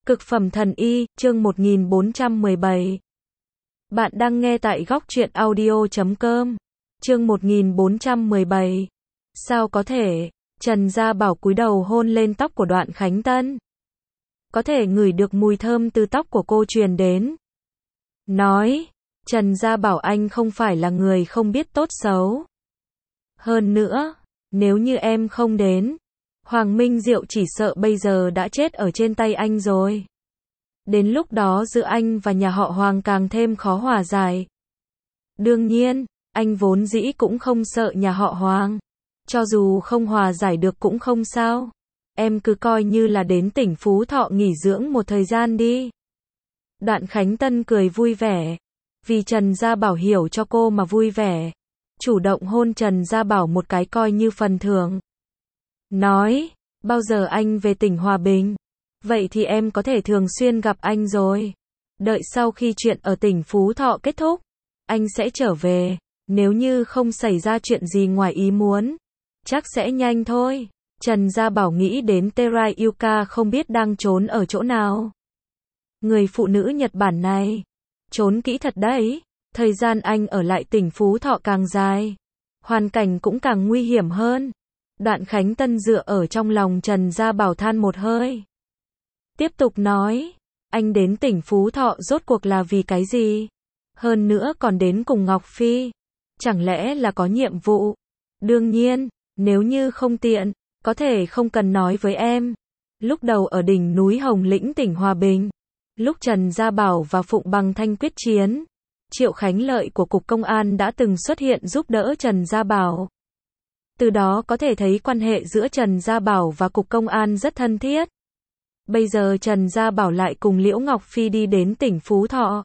Cực phẩm thần y, chương 1417. Bạn đang nghe tại góc truyện audio.com. Chương 1417. Sao có thể? Trần Gia Bảo cúi đầu hôn lên tóc của Đoạn Khánh Tân. Có thể ngửi được mùi thơm từ tóc của cô truyền đến. Nói, Trần Gia Bảo anh không phải là người không biết tốt xấu. Hơn nữa, nếu như em không đến, Hoàng Minh Diệu chỉ sợ bây giờ đã chết ở trên tay anh rồi. Đến lúc đó giữa anh và nhà họ Hoàng càng thêm khó hòa giải. Đương nhiên, anh vốn dĩ cũng không sợ nhà họ Hoàng. Cho dù không hòa giải được cũng không sao. Em cứ coi như là đến tỉnh Phú Thọ nghỉ dưỡng một thời gian đi. Đoạn Khánh Tân cười vui vẻ. Vì Trần Gia Bảo hiểu cho cô mà vui vẻ. Chủ động hôn Trần Gia Bảo một cái coi như phần thưởng. Nói, bao giờ anh về tỉnh Hòa Bình? Vậy thì em có thể thường xuyên gặp anh rồi. Đợi sau khi chuyện ở tỉnh Phú Thọ kết thúc, anh sẽ trở về. Nếu như không xảy ra chuyện gì ngoài ý muốn, chắc sẽ nhanh thôi. Trần Gia Bảo nghĩ đến Terai Yuka không biết đang trốn ở chỗ nào. Người phụ nữ Nhật Bản này, trốn kỹ thật đấy. Thời gian anh ở lại tỉnh Phú Thọ càng dài, hoàn cảnh cũng càng nguy hiểm hơn. Đoạn Khánh Tân dựa ở trong lòng Trần Gia Bảo than một hơi. Tiếp tục nói, anh đến tỉnh Phú Thọ rốt cuộc là vì cái gì? Hơn nữa còn đến cùng Ngọc Phi. Chẳng lẽ là có nhiệm vụ? Đương nhiên, nếu như không tiện, có thể không cần nói với em. Lúc đầu ở đỉnh núi Hồng Lĩnh tỉnh Hòa Bình, lúc Trần Gia Bảo và Phụng Bằng Thanh quyết chiến, Triệu Khánh Lợi của Cục Công an đã từng xuất hiện giúp đỡ Trần Gia Bảo. Từ đó có thể thấy quan hệ giữa Trần Gia Bảo và Cục Công an rất thân thiết. Bây giờ Trần Gia Bảo lại cùng Liễu Ngọc Phi đi đến tỉnh Phú Thọ,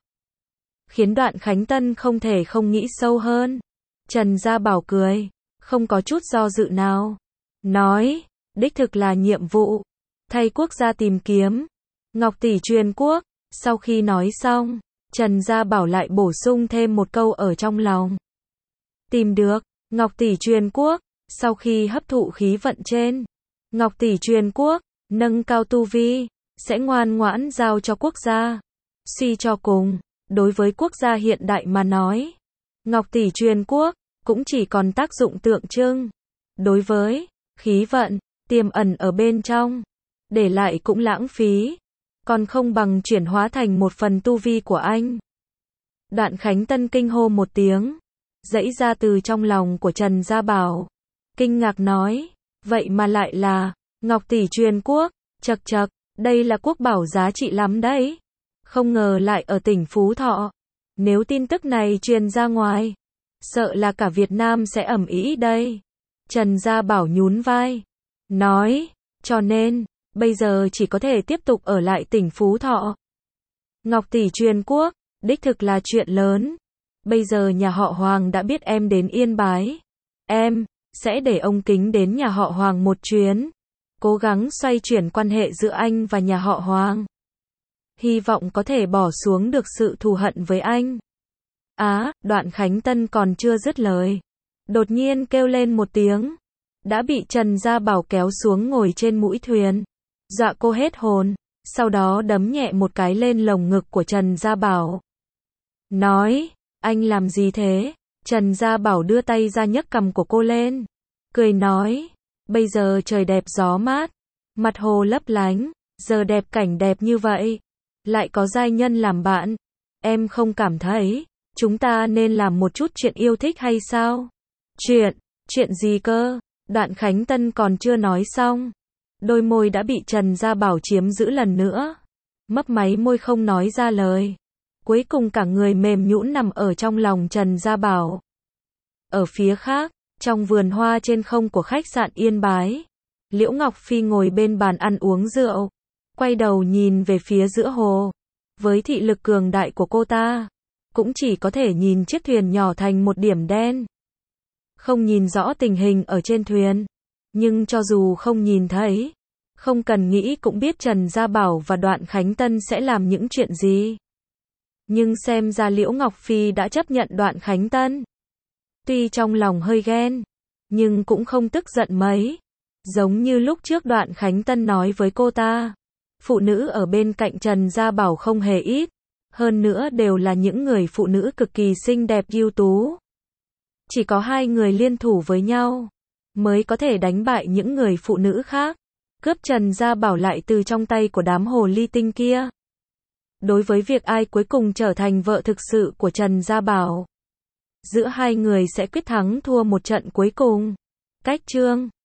khiến Đoạn Khánh Tân không thể không nghĩ sâu hơn. Trần Gia Bảo cười, không có chút do dự nào. Nói, đích thực là nhiệm vụ, thay quốc gia tìm kiếm Ngọc tỷ truyền quốc. Sau khi nói xong, Trần Gia Bảo lại bổ sung thêm một câu ở trong lòng. Tìm được Ngọc tỷ truyền quốc, sau khi hấp thụ khí vận trên Ngọc tỷ truyền quốc, nâng cao tu vi, sẽ ngoan ngoãn giao cho quốc gia. Suy cho cùng, đối với quốc gia hiện đại mà nói, Ngọc tỷ truyền quốc cũng chỉ còn tác dụng tượng trưng. Đối với khí vận tiềm ẩn ở bên trong, để lại cũng lãng phí, còn không bằng chuyển hóa thành một phần tu vi của anh. Đoạn Khánh Tân kinh hô một tiếng, dãy ra từ trong lòng của Trần Gia Bảo, kinh ngạc nói, vậy mà lại là Ngọc tỷ truyền quốc, chậc chậc, đây là quốc bảo giá trị lắm đấy. Không ngờ lại ở tỉnh Phú Thọ. Nếu tin tức này truyền ra ngoài, sợ là cả Việt Nam sẽ ầm ĩ đây. Trần Gia Bảo nhún vai, nói, cho nên, bây giờ chỉ có thể tiếp tục ở lại tỉnh Phú Thọ. Ngọc tỷ truyền quốc, đích thực là chuyện lớn. Bây giờ nhà họ Hoàng đã biết em đến Yên Bái. Em sẽ để ông Kính đến nhà họ Hoàng một chuyến, cố gắng xoay chuyển quan hệ giữa anh và nhà họ Hoàng. Hy vọng có thể bỏ xuống được sự thù hận với anh. Đoạn Khánh Tân còn chưa dứt lời, đột nhiên kêu lên một tiếng, đã bị Trần Gia Bảo kéo xuống ngồi trên mũi thuyền, dọa cô hết hồn, sau đó đấm nhẹ một cái lên lồng ngực của Trần Gia Bảo. Nói, anh làm gì thế? Trần Gia Bảo đưa tay ra nhấc cằm của cô lên, cười nói, bây giờ trời đẹp gió mát, mặt hồ lấp lánh, giờ đẹp cảnh đẹp như vậy, lại có giai nhân làm bạn, em không cảm thấy chúng ta nên làm một chút chuyện yêu thích hay sao? Chuyện gì cơ? Đoạn Khánh Tân còn chưa nói xong, đôi môi đã bị Trần Gia Bảo chiếm giữ lần nữa, mấp máy môi không nói ra lời. Cuối cùng cả người mềm nhũn nằm ở trong lòng Trần Gia Bảo. Ở phía khác, trong vườn hoa trên không của khách sạn Yên Bái, Liễu Ngọc Phi ngồi bên bàn ăn uống rượu, quay đầu nhìn về phía giữa hồ. Với thị lực cường đại của cô ta, cũng chỉ có thể nhìn chiếc thuyền nhỏ thành một điểm đen. Không nhìn rõ tình hình ở trên thuyền, nhưng cho dù không nhìn thấy, không cần nghĩ cũng biết Trần Gia Bảo và Đoạn Khánh Tân sẽ làm những chuyện gì. Nhưng xem ra Liễu Ngọc Phi đã chấp nhận Đoạn Khánh Tân. Tuy trong lòng hơi ghen, nhưng cũng không tức giận mấy. Giống như lúc trước Đoạn Khánh Tân nói với cô ta, Phụ nữ ở bên cạnh Trần Gia Bảo không hề ít, hơn nữa đều là những người phụ nữ cực kỳ xinh đẹp ưu tú. Chỉ có hai người liên thủ với nhau, mới có thể đánh bại những người phụ nữ khác, cướp Trần Gia Bảo lại từ trong tay của đám hồ ly tinh kia. Đối với việc ai cuối cùng trở thành vợ thực sự của Trần Gia Bảo, giữa hai người sẽ quyết thắng thua một trận cuối cùng. Cách chương